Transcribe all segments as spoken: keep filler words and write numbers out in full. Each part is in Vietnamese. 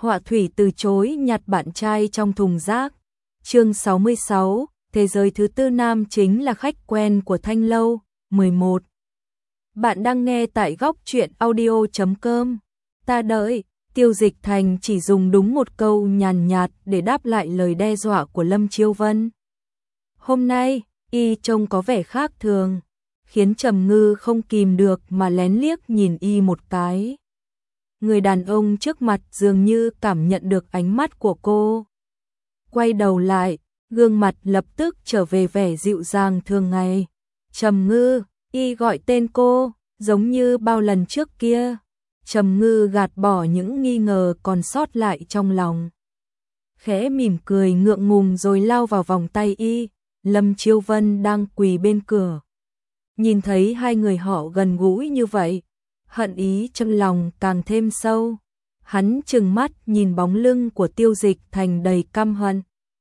Họa thủy từ chối nhặt bạn trai trong thùng rác. Chương sáu mươi sáu, thế giới thứ tư nam chính là khách quen của Thanh Lâu. mười một. Bạn đang nghe tại góc truyện audio chấm com. Ta đợi, Tiêu Dịch Thành chỉ dùng đúng một câu nhàn nhạt để đáp lại lời đe dọa của Lâm Chiêu Vân. Hôm nay, y trông có vẻ khác thường, khiến Trầm Ngư không kìm được mà lén liếc nhìn y một cái. Người đàn ông trước mặt dường như cảm nhận được ánh mắt của cô. Quay đầu lại, gương mặt lập tức trở về vẻ dịu dàng thường ngày. Trầm Ngư, y gọi tên cô, giống như bao lần trước kia. Trầm Ngư gạt bỏ những nghi ngờ còn sót lại trong lòng. Khẽ mỉm cười ngượng ngùng rồi lao vào vòng tay y. Lâm Chiêu Vân đang quỳ bên cửa. Nhìn thấy hai người họ gần gũi như vậy, hận ý trong lòng càng thêm sâu. Hắn trừng mắt nhìn bóng lưng của Tiêu Dịch Thành đầy căm hận.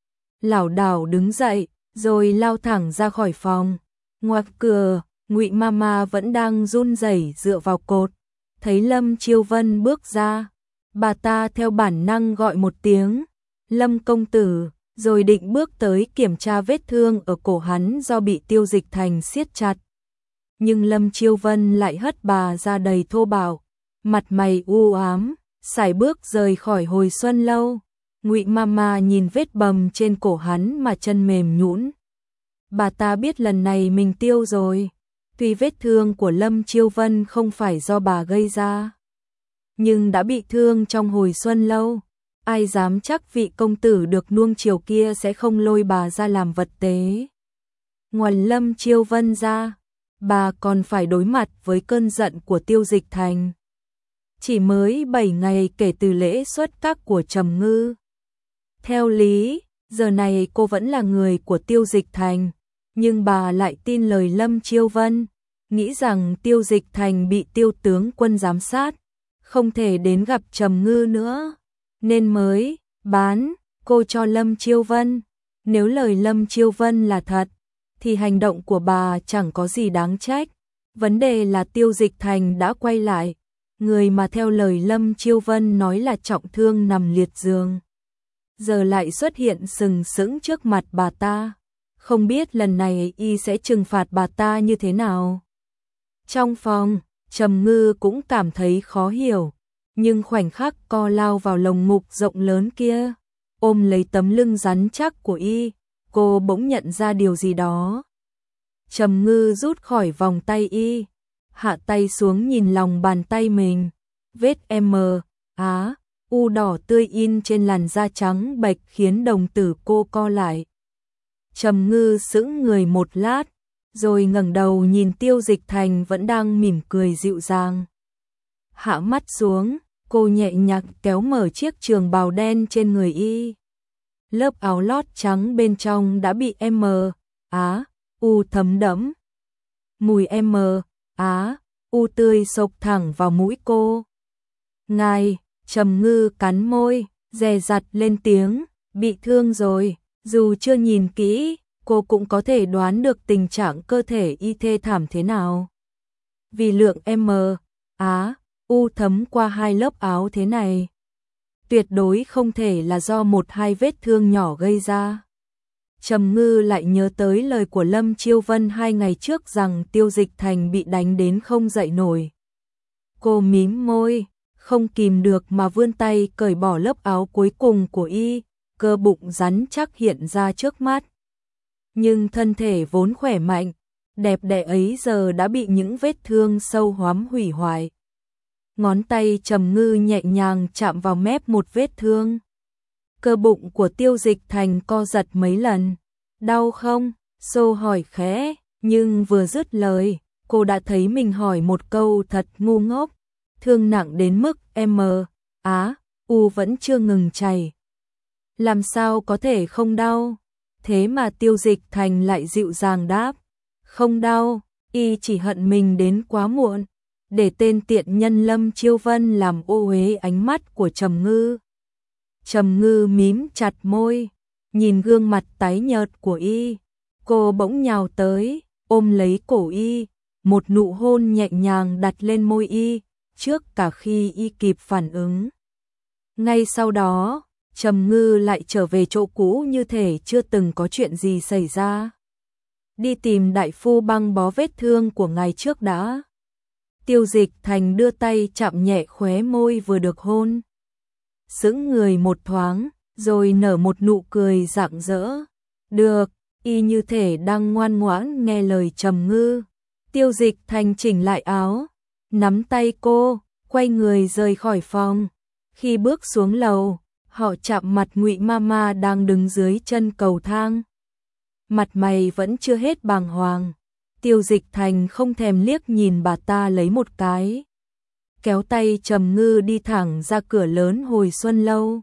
Lảo đảo đứng dậy, rồi lao thẳng ra khỏi phòng. Ngoài cửa, Ngụy Mama vẫn đang run rẩy dựa vào cột. Thấy Lâm Chiêu Vân bước ra, bà ta theo bản năng gọi một tiếng, Lâm công tử, rồi định bước tới kiểm tra vết thương ở cổ hắn do bị Tiêu Dịch Thành siết chặt. Nhưng Lâm Chiêu Vân lại hất bà ra đầy thô bạo, mặt mày u ám, sải bước rời khỏi Hồi Xuân Lâu. Ngụy Mama nhìn vết bầm trên cổ hắn mà chân mềm nhũn. Bà ta biết lần này mình tiêu rồi. Tuy vết thương của Lâm Chiêu Vân không phải do bà gây ra, nhưng đã bị thương trong Hồi Xuân Lâu, ai dám chắc vị công tử được nuông chiều kia sẽ không lôi bà ra làm vật tế. Ngoài Lâm Chiêu Vân ra, bà còn phải đối mặt với cơn giận của Tiêu Dịch Thành. Chỉ mới bảy ngày kể từ lễ xuất các của Trầm Ngư. Theo lý, giờ này cô vẫn là người của Tiêu Dịch Thành, nhưng bà lại tin lời Lâm Chiêu Vân, nghĩ rằng Tiêu Dịch Thành bị Tiêu tướng quân giám sát, không thể đến gặp Trầm Ngư nữa, nên mới bán cô cho Lâm Chiêu Vân. Nếu lời Lâm Chiêu Vân là thật, thì hành động của bà chẳng có gì đáng trách. Vấn đề là Tiêu Dịch Thành đã quay lại, người mà theo lời Lâm Chiêu Vân nói là trọng thương nằm liệt giường, giờ lại xuất hiện sừng sững trước mặt bà ta. Không biết lần này y sẽ trừng phạt bà ta như thế nào. Trong phòng, Trầm Ngư cũng cảm thấy khó hiểu, nhưng khoảnh khắc co lao vào lồng ngực rộng lớn kia, ôm lấy tấm lưng rắn chắc của y, cô bỗng nhận ra điều gì đó. Trầm Ngư rút khỏi vòng tay y, hạ tay xuống nhìn lòng bàn tay mình, vết M, á, u đỏ tươi in trên làn da trắng bệch khiến đồng tử cô co lại. Trầm Ngư sững người một lát, rồi ngẩng đầu nhìn Tiêu Dịch Thành vẫn đang mỉm cười dịu dàng. Hạ mắt xuống, cô nhẹ nhàng kéo mở chiếc trường bào đen trên người y. Lớp áo lót trắng bên trong đã bị M, á, u thấm đẫm. Mùi M, á, u tươi xộc thẳng vào mũi cô. Ngài, Trầm Ngư cắn môi, dè dặt lên tiếng, bị thương rồi. Dù chưa nhìn kỹ, cô cũng có thể đoán được tình trạng cơ thể y thê thảm thế nào. Vì lượng M, á, u thấm qua hai lớp áo thế này, tuyệt đối không thể là do một hai vết thương nhỏ gây ra. Trầm Ngư lại nhớ tới lời của Lâm Chiêu Vân hai ngày trước rằng Tiêu Dịch Thành bị đánh đến không dậy nổi. Cô mím môi, không kìm được mà vươn tay cởi bỏ lớp áo cuối cùng của y. Cơ bụng rắn chắc hiện ra trước mắt. Nhưng thân thể vốn khỏe mạnh, đẹp đẽ ấy giờ đã bị những vết thương sâu hoắm hủy hoại. Ngón tay Trầm Ngư nhẹ nhàng chạm vào mép một vết thương. Cơ bụng của Tiêu Dịch Thành co giật mấy lần. Đau không? Xô hỏi khẽ, nhưng vừa dứt lời, cô đã thấy mình hỏi một câu thật ngu ngốc. Thương nặng đến mức M, á, u vẫn chưa ngừng chảy. Làm sao có thể không đau? Thế mà Tiêu Dịch Thành lại dịu dàng đáp, không đau, y chỉ hận mình đến quá muộn, để tên tiện nhân Lâm Chiêu Vân làm ô uế ánh mắt của Trầm Ngư. Trầm Ngư mím chặt môi, nhìn gương mặt tái nhợt của y, cô bỗng nhào tới, ôm lấy cổ y, một nụ hôn nhẹ nhàng đặt lên môi y, trước cả khi y kịp phản ứng. Ngay sau đó, Trầm Ngư lại trở về chỗ cũ như thể chưa từng có chuyện gì xảy ra. Đi tìm đại phu băng bó vết thương của ngày trước đã. Tiêu Dịch Thành đưa tay chạm nhẹ khóe môi vừa được hôn. Sững người một thoáng, rồi nở một nụ cười rạng rỡ. Được, y như thể đang ngoan ngoãn nghe lời Trầm Ngư. Tiêu Dịch Thành chỉnh lại áo, nắm tay cô, quay người rời khỏi phòng. Khi bước xuống lầu, họ chạm mặt Ngụy Mama đang đứng dưới chân cầu thang. Mặt mày vẫn chưa hết bàng hoàng. Tiêu Dịch Thành không thèm liếc nhìn bà ta lấy một cái. Kéo tay Trầm Ngư đi thẳng ra cửa lớn Hồi Xuân Lâu.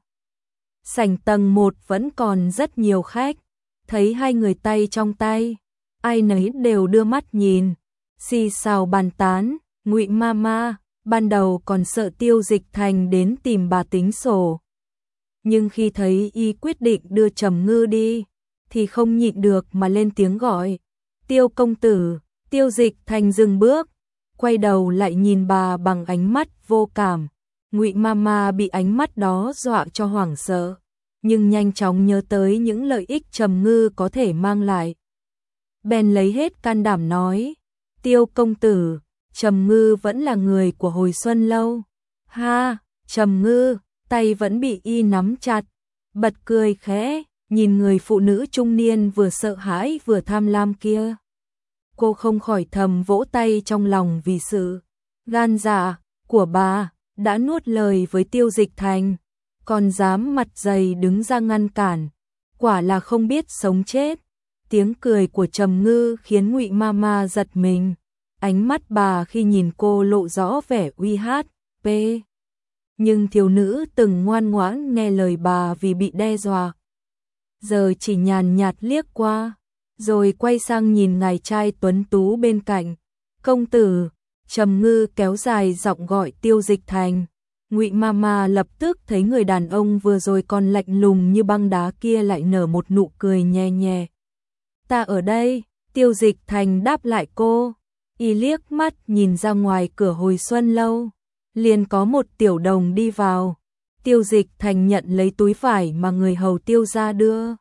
Sảnh tầng một vẫn còn rất nhiều khách. Thấy hai người tay trong tay, ai nấy đều đưa mắt nhìn, xì xào bàn tán. Ngụy Mama ban đầu còn sợ Tiêu Dịch Thành đến tìm bà tính sổ. Nhưng khi thấy y quyết định đưa Trầm Ngư đi, thì không nhịn được mà lên tiếng gọi. Tiêu công tử. Tiêu Dịch Thành dừng bước, quay đầu lại nhìn bà bằng ánh mắt vô cảm. Ngụy Mama bị ánh mắt đó dọa cho hoảng sợ, nhưng nhanh chóng nhớ tới những lợi ích Trầm Ngư có thể mang lại. Bèn lấy hết can đảm nói, Tiêu công tử, Trầm Ngư vẫn là người của Hồi Xuân Lâu. Ha, Trầm Ngư, tay vẫn bị y nắm chặt, bật cười khẽ, nhìn người phụ nữ trung niên vừa sợ hãi vừa tham lam kia. Cô không khỏi thầm vỗ tay trong lòng vì sự gan dạ của bà, đã nuốt lời với Tiêu Dịch Thành, còn dám mặt dày đứng ra ngăn cản, quả là không biết sống chết. Tiếng cười của Trầm Ngư khiến Ngụy Mama giật mình, ánh mắt bà khi nhìn cô lộ rõ vẻ uy hát, p. Nhưng thiếu nữ từng ngoan ngoãn nghe lời bà vì bị đe dọa, giờ chỉ nhàn nhạt liếc qua, rồi quay sang nhìn ngài trai tuấn tú bên cạnh. Công tử. Trầm Ngư kéo dài giọng gọi Tiêu Dịch Thành. Ngụy Mama lập tức thấy người đàn ông vừa rồi còn lạnh lùng như băng đá kia lại nở một nụ cười nhẹ nhẹ. Ta ở đây. Tiêu Dịch Thành đáp lại cô. Y liếc mắt nhìn ra ngoài cửa Hồi Xuân Lâu, liền có một tiểu đồng đi vào. Tiêu Dịch Thành nhận lấy túi vải mà người hầu Tiêu gia đưa,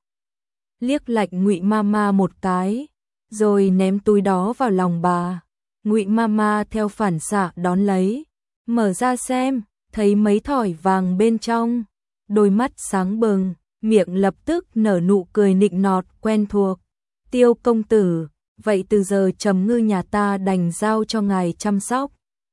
liếc lạnh Ngụy Mama một cái, rồi ném túi đó vào lòng bà. Ngụy Mama theo phản xạ đón lấy, mở ra xem, thấy mấy thỏi vàng bên trong, đôi mắt sáng bừng, miệng lập tức nở nụ cười nịnh nọt quen thuộc. Tiêu công tử, vậy từ giờ Trầm Ngư nhà ta đành giao cho ngài chăm sóc.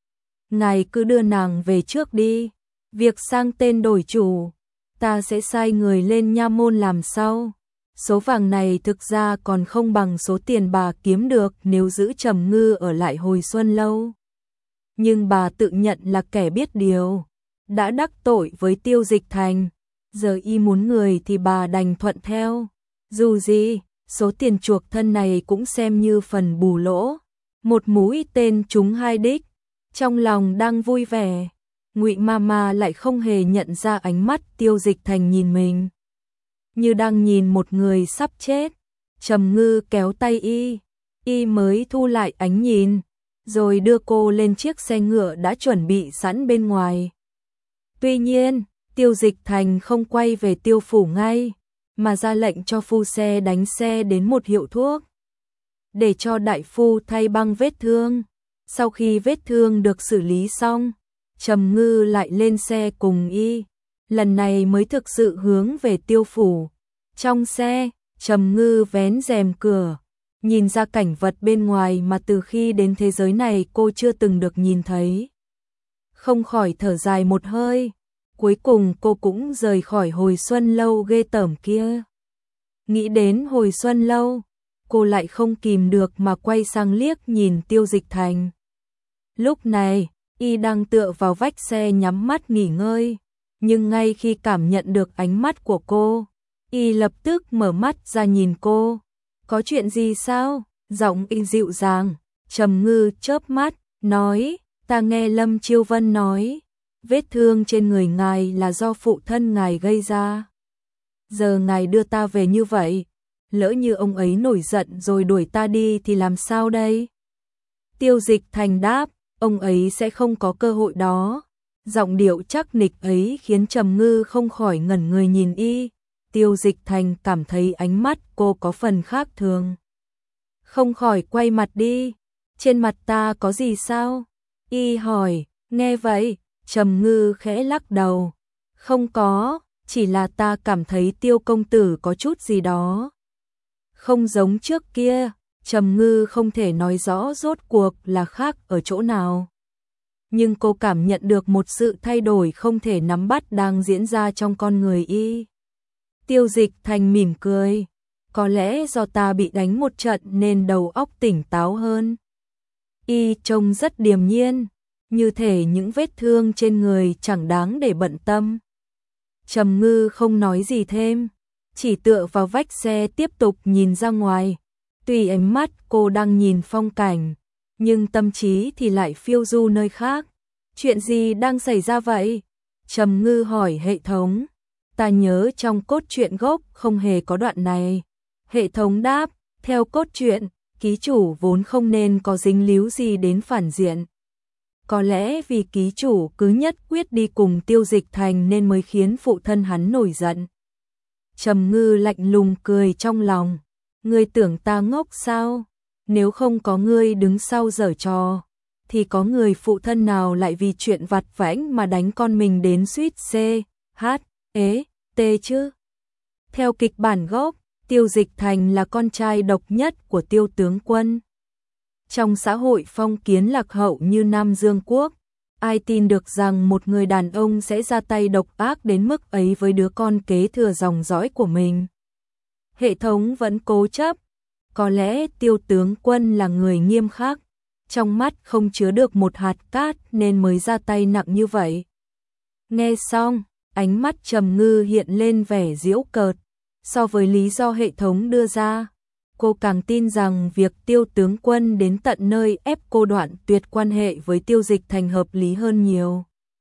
Ngài cứ đưa nàng về trước đi, việc sang tên đổi chủ, ta sẽ sai người lên nha môn làm sau. Số vàng này thực ra còn không bằng số tiền bà kiếm được nếu giữ Trầm Ngư ở lại Hồi Xuân Lâu. Nhưng bà tự nhận là kẻ biết điều, đã đắc tội với Tiêu Dịch Thành, giờ y muốn người thì bà đành thuận theo. Dù gì, số tiền chuộc thân này cũng xem như phần bù lỗ. Một mũi tên trúng hai đích, trong lòng đang vui vẻ, Ngụy Mama lại không hề nhận ra ánh mắt Tiêu Dịch Thành nhìn mình, như đang nhìn một người sắp chết. Trầm Ngư kéo tay y, y mới thu lại ánh nhìn, rồi đưa cô lên chiếc xe ngựa đã chuẩn bị sẵn bên ngoài. Tuy nhiên, Tiêu Dịch Thành không quay về Tiêu phủ ngay, mà ra lệnh cho phu xe đánh xe đến một hiệu thuốc, để cho đại phu thay băng vết thương. Sau khi vết thương được xử lý xong, Trầm Ngư lại lên xe cùng y, lần này mới thực sự hướng về Tiêu phủ. Trong xe, Trầm Ngư vén rèm cửa, nhìn ra cảnh vật bên ngoài mà từ khi đến thế giới này cô chưa từng được nhìn thấy. Không khỏi thở dài một hơi, cuối cùng cô cũng rời khỏi Hồi Xuân Lâu ghê tởm kia. Nghĩ đến Hồi Xuân Lâu, cô lại không kìm được mà quay sang liếc nhìn Tiêu Dịch Thành. Lúc này, y đang tựa vào vách xe nhắm mắt nghỉ ngơi, nhưng ngay khi cảm nhận được ánh mắt của cô, y lập tức mở mắt ra nhìn cô. Có chuyện gì sao? Giọng y dịu dàng. Trầm Ngư chớp mắt, nói, ta nghe Lâm Chiêu Vân nói, vết thương trên người ngài là do phụ thân ngài gây ra. Giờ ngài đưa ta về như vậy, lỡ như ông ấy nổi giận rồi đuổi ta đi thì làm sao đây? Tiêu Dịch Thành đáp, ông ấy sẽ không có cơ hội đó. Giọng điệu chắc nịch ấy khiến Trầm Ngư không khỏi ngẩn người nhìn y. Tiêu Dịch Thành cảm thấy ánh mắt cô có phần khác thường. Không khỏi quay mặt đi. Trên mặt ta có gì sao? Y hỏi. Nghe vậy, Trầm Ngư khẽ lắc đầu. Không có, chỉ là ta cảm thấy Tiêu công tử có chút gì đó không giống trước kia. Trầm Ngư không thể nói rõ rốt cuộc là khác ở chỗ nào. Nhưng cô cảm nhận được một sự thay đổi không thể nắm bắt đang diễn ra trong con người y. Tiêu Dịch Thành mỉm cười. Có lẽ do ta bị đánh một trận nên đầu óc tỉnh táo hơn. Y trông rất điềm nhiên, như thể những vết thương trên người chẳng đáng để bận tâm. Trầm Ngư không nói gì thêm, chỉ tựa vào vách xe tiếp tục nhìn ra ngoài. Tuy ánh mắt cô đang nhìn phong cảnh, nhưng tâm trí thì lại phiêu du nơi khác. Chuyện gì đang xảy ra vậy? Trầm Ngư hỏi hệ thống. Ta nhớ trong cốt truyện gốc không hề có đoạn này. Hệ thống đáp, theo cốt truyện, ký chủ vốn không nên có dính líu gì đến phản diện. Có lẽ vì ký chủ cứ nhất quyết đi cùng Tiêu Dịch Thành nên mới khiến phụ thân hắn nổi giận. Trầm Ngư lạnh lùng cười trong lòng. Ngươi tưởng ta ngốc sao? Nếu không có ngươi đứng sau giở trò, thì có người phụ thân nào lại vì chuyện vặt vãnh mà đánh con mình đến suýt C, H, E, T chứ? Theo kịch bản gốc, Tiêu Dịch Thành là con trai độc nhất của Tiêu tướng quân. Trong xã hội phong kiến lạc hậu như Nam Dương Quốc, ai tin được rằng một người đàn ông sẽ ra tay độc ác đến mức ấy với đứa con kế thừa dòng dõi của mình. Hệ thống vẫn cố chấp. Có lẽ Tiêu tướng quân là người nghiêm khắc, trong mắt không chứa được một hạt cát nên mới ra tay nặng như vậy. Nghe xong, ánh mắt Trầm Ngư hiện lên vẻ giễu cợt. So với lý do hệ thống đưa ra, cô càng tin rằng việc Tiêu tướng quân đến tận nơi ép cô đoạn tuyệt quan hệ với Tiêu Dịch Thành hợp lý hơn nhiều.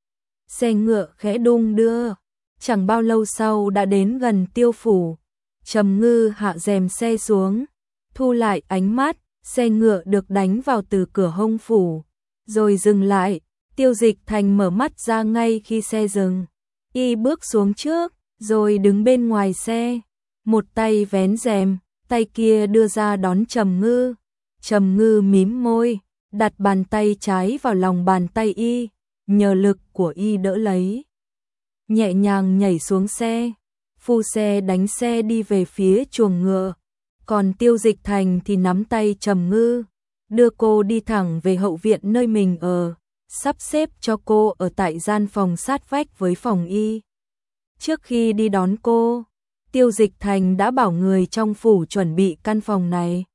Xe ngựa khẽ đung đưa, chẳng bao lâu sau đã đến gần Tiêu phủ. Trầm Ngư hạ rèm xe xuống, thu lại ánh mắt, xe ngựa được đánh vào từ cửa hông phủ, rồi dừng lại. Tiêu Dịch Thành mở mắt ra ngay khi xe dừng. Y bước xuống trước, rồi đứng bên ngoài xe, một tay vén rèm, tay kia đưa ra đón Trầm Ngư. Trầm Ngư mím môi, đặt bàn tay trái vào lòng bàn tay y, nhờ lực của y đỡ lấy. Nhẹ nhàng nhảy xuống xe, phu xe đánh xe đi về phía chuồng ngựa, còn Tiêu Dịch Thành thì nắm tay Trầm Ngư, đưa cô đi thẳng về hậu viện nơi mình ở, sắp xếp cho cô ở tại gian phòng sát vách với phòng y. Trước khi đi đón cô, Tiêu Dịch Thành đã bảo người trong phủ chuẩn bị căn phòng này.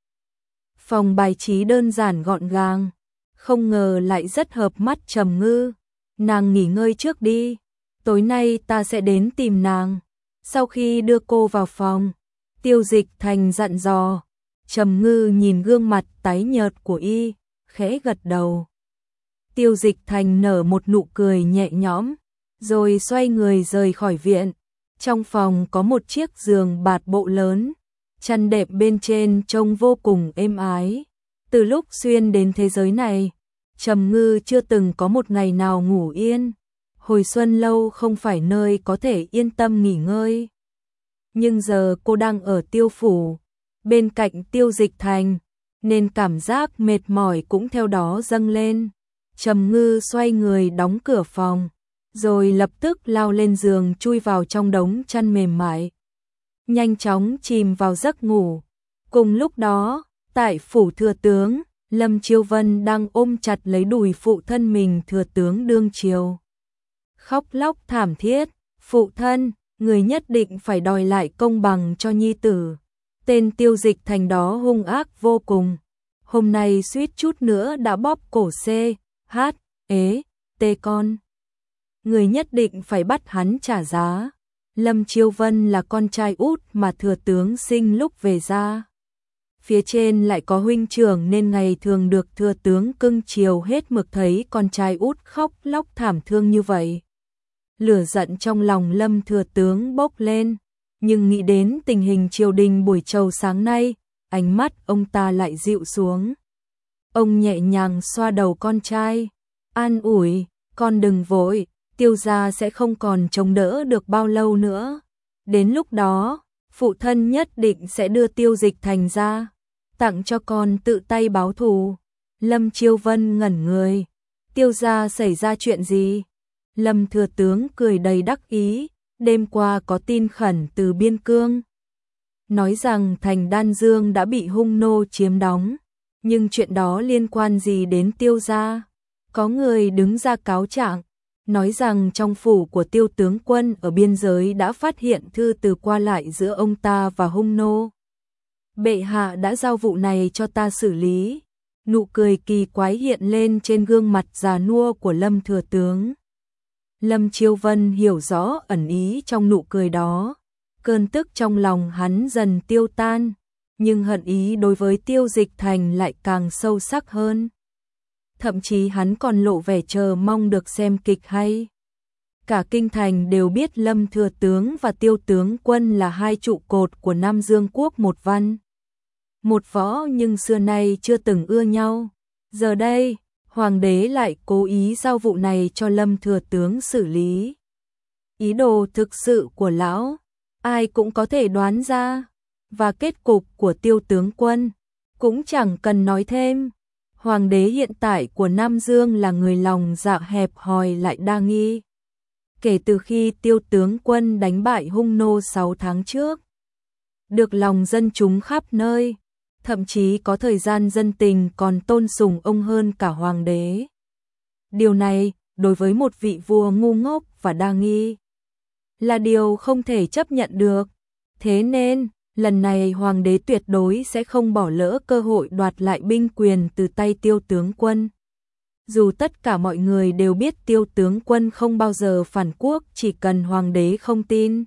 Phòng bài trí đơn giản gọn gàng, không ngờ lại rất hợp mắt Trầm Ngư. Nàng nghỉ ngơi trước đi, tối nay ta sẽ đến tìm nàng. Sau khi đưa cô vào phòng, Tiêu Dịch Thành dặn dò. Trầm Ngư nhìn gương mặt tái nhợt của y, khẽ gật đầu. Tiêu Dịch Thành nở một nụ cười nhẹ nhõm, rồi xoay người rời khỏi viện. Trong phòng có một chiếc giường bạt bộ lớn, chăn đệm bên trên trông vô cùng êm ái. Từ lúc xuyên đến thế giới này, Trầm Ngư chưa từng có một ngày nào ngủ yên. Hồi xuân lâu không phải nơi có thể yên tâm nghỉ ngơi. Nhưng giờ cô đang ở Tiêu phủ, bên cạnh Tiêu Dịch Thành, nên cảm giác mệt mỏi cũng theo đó dâng lên. Trầm Ngư xoay người đóng cửa phòng, rồi lập tức lao lên giường chui vào trong đống chăn mềm mại, nhanh chóng chìm vào giấc ngủ. Cùng lúc đó, tại phủ thừa tướng, Lâm Chiêu Vân đang ôm chặt lấy đùi phụ thân mình Thừa tướng đương triều, khóc lóc thảm thiết. Phụ thân, người nhất định phải đòi lại công bằng cho nhi tử. Tên Tiêu Dịch Thành đó hung ác vô cùng, hôm nay suýt chút nữa đã bóp cổ C, H, E, T con. Người nhất định phải bắt hắn trả giá. Lâm Chiêu Vân là con trai út mà thừa tướng sinh lúc về gia. Phía trên lại có huynh trưởng nên ngày thường được thừa tướng cưng chiều hết mực, thấy con trai út khóc lóc thảm thương như vậy. Lửa giận trong lòng Lâm thừa tướng bốc lên, nhưng nghĩ đến tình hình triều đình buổi trầu sáng nay, ánh mắt ông ta lại dịu xuống. Ông nhẹ nhàng xoa đầu con trai, an ủi, con đừng vội, Tiêu gia sẽ không còn chống đỡ được bao lâu nữa. Đến lúc đó, phụ thân nhất định sẽ đưa Tiêu Dịch Thành ra, tặng cho con tự tay báo thù. Lâm Chiêu Vân ngẩn người. Tiêu gia xảy ra chuyện gì? Lâm thừa tướng cười đầy đắc ý, đêm qua có tin khẩn từ Biên Cương. Nói rằng thành Đan Dương đã bị hung nô chiếm đóng, nhưng chuyện đó liên quan gì đến Tiêu gia? Có người đứng ra cáo trạng, nói rằng trong phủ của Tiêu tướng quân ở biên giới đã phát hiện thư từ qua lại giữa ông ta và hung nô. Bệ hạ đã giao vụ này cho ta xử lý. Nụ cười kỳ quái hiện lên trên gương mặt già nua của Lâm thừa tướng. Lâm Chiêu Vân hiểu rõ ẩn ý trong nụ cười đó. Cơn tức trong lòng hắn dần tiêu tan, nhưng hận ý đối với Tiêu Dịch Thành lại càng sâu sắc hơn. Thậm chí hắn còn lộ vẻ chờ mong được xem kịch hay. Cả kinh thành đều biết Lâm thừa tướng và Tiêu tướng quân là hai trụ cột của Nam Dương quốc một văn một võ, nhưng xưa nay chưa từng ưa nhau. Giờ đây, hoàng đế lại cố ý giao vụ này cho Lâm thừa tướng xử lý. Ý đồ thực sự của lão, ai cũng có thể đoán ra, và kết cục của Tiêu tướng quân cũng chẳng cần nói thêm. Hoàng đế hiện tại của Nam Dương là người lòng dạ hẹp hòi lại đa nghi. Kể từ khi Tiêu tướng quân đánh bại hung nô sáu tháng trước, được lòng dân chúng khắp nơi, thậm chí có thời gian dân tình còn tôn sùng ông hơn cả hoàng đế. Điều này, đối với một vị vua ngu ngốc và đa nghi, là điều không thể chấp nhận được. Thế nên, lần này hoàng đế tuyệt đối sẽ không bỏ lỡ cơ hội đoạt lại binh quyền từ tay Tiêu tướng quân. Dù tất cả mọi người đều biết Tiêu tướng quân không bao giờ phản quốc, chỉ cần hoàng đế không tin,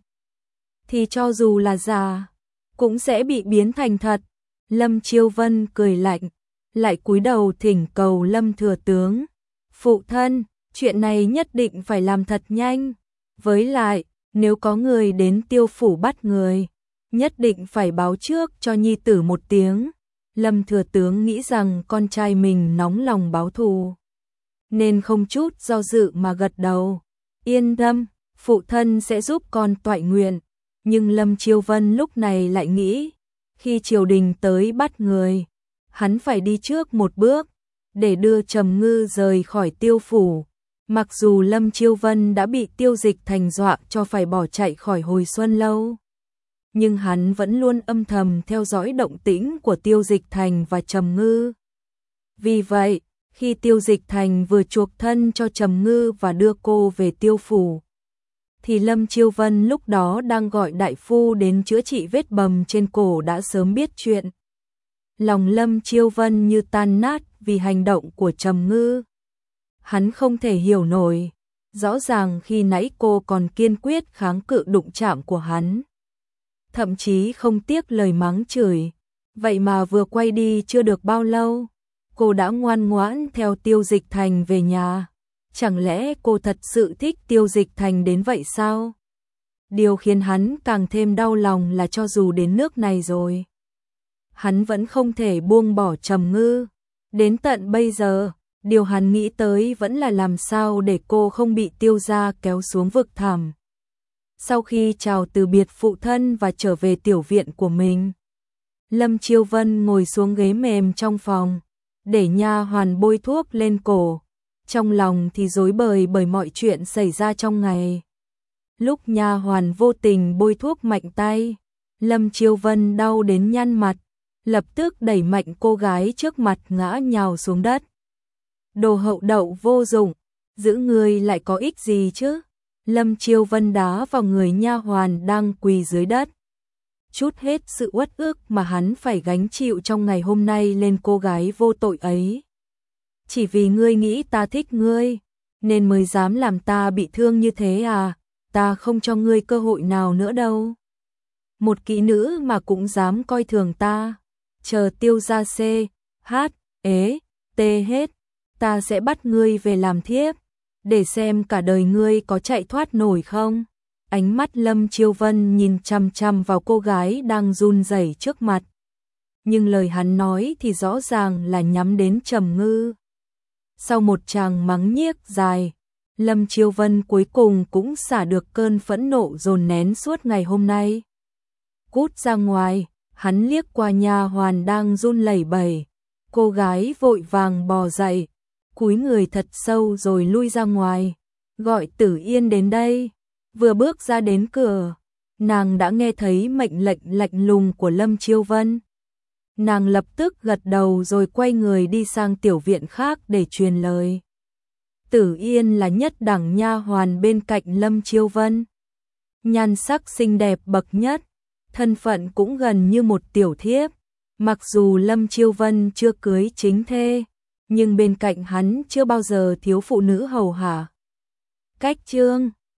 thì cho dù là giả, cũng sẽ bị biến thành thật. Lâm Chiêu Vân cười lạnh, lại cúi đầu thỉnh cầu Lâm thừa tướng. Phụ thân, chuyện này nhất định phải làm thật nhanh. Với lại, nếu có người đến Tiêu phủ bắt người, nhất định phải báo trước cho nhi tử một tiếng. Lâm thừa tướng nghĩ rằng con trai mình nóng lòng báo thù, nên không chút do dự mà gật đầu. Yên tâm, phụ thân sẽ giúp con toại nguyện. Nhưng Lâm Chiêu Vân lúc này lại nghĩ, khi triều đình tới bắt người, hắn phải đi trước một bước, để đưa Trầm Ngư rời khỏi Tiêu phủ. Mặc dù Lâm Chiêu Vân đã bị Tiêu Dịch Thành dọa cho phải bỏ chạy khỏi Hồi Xuân Lâu, nhưng hắn vẫn luôn âm thầm theo dõi động tĩnh của Tiêu Dịch Thành và Trầm Ngư. Vì vậy, khi Tiêu Dịch Thành vừa chuộc thân cho Trầm Ngư và đưa cô về Tiêu phủ, thì Lâm Chiêu Vân lúc đó đang gọi đại phu đến chữa trị vết bầm trên cổ đã sớm biết chuyện. Lòng Lâm Chiêu Vân như tan nát vì hành động của Trầm Ngư. Hắn không thể hiểu nổi, rõ ràng khi nãy cô còn kiên quyết kháng cự đụng chạm của hắn, thậm chí không tiếc lời mắng chửi. Vậy mà vừa quay đi chưa được bao lâu, cô đã ngoan ngoãn theo Tiêu Dịch Thành về nhà. Chẳng lẽ cô thật sự thích Tiêu Dịch Thành đến vậy sao? Điều khiến hắn càng thêm đau lòng là cho dù đến nước này rồi, hắn vẫn không thể buông bỏ Trầm Ngư. Đến tận bây giờ, điều hắn nghĩ tới vẫn là làm sao để cô không bị Tiêu gia kéo xuống vực thẳm. Sau khi chào từ biệt phụ thân và trở về tiểu viện của mình, Lâm Chiêu Vân ngồi xuống ghế mềm trong phòng, để nha hoàn bôi thuốc lên cổ. Trong lòng thì rối bời bởi mọi chuyện xảy ra trong ngày. Lúc nha hoàn vô tình bôi thuốc mạnh tay, Lâm Chiêu Vân đau đến nhăn mặt, lập tức đẩy mạnh cô gái trước mặt ngã nhào xuống đất. Đồ hậu đậu vô dụng, giữ người lại có ích gì chứ? Lâm Chiêu Vân đá vào người nha hoàn đang quỳ dưới đất, trút hết sự uất ức mà hắn phải gánh chịu trong ngày hôm nay lên cô gái vô tội ấy. Chỉ vì ngươi nghĩ ta thích ngươi, nên mới dám làm ta bị thương như thế à? Ta không cho ngươi cơ hội nào nữa đâu. Một kỹ nữ mà cũng dám coi thường ta. Chờ Tiêu gia C, H, ế, T hết, ta sẽ bắt ngươi về làm thiếp, để xem cả đời ngươi có chạy thoát nổi không. Ánh mắt Lâm Chiêu Vân nhìn chằm chằm vào cô gái đang run rẩy trước mặt. Nhưng lời hắn nói thì rõ ràng là nhắm đến Trầm Ngư. Sau một tràng mắng nhiếc dài, Lâm Chiêu Vân cuối cùng cũng xả được cơn phẫn nộ dồn nén suốt ngày hôm nay. Cút ra ngoài, hắn liếc qua nha hoàn đang run lẩy bẩy, cô gái vội vàng bò dậy, cúi người thật sâu rồi lui ra ngoài, gọi Tử Yên đến đây. Vừa bước ra đến cửa, nàng đã nghe thấy mệnh lệnh lạnh lùng của Lâm Chiêu Vân. Nàng lập tức gật đầu rồi quay người đi sang tiểu viện khác để truyền lời. Tử Yên là nhất đẳng nha hoàn bên cạnh Lâm Chiêu Vân. Nhan sắc xinh đẹp bậc nhất, thân phận cũng gần như một tiểu thiếp. Mặc dù Lâm Chiêu Vân chưa cưới chính thê, nhưng bên cạnh hắn chưa bao giờ thiếu phụ nữ hầu hạ. Cách chương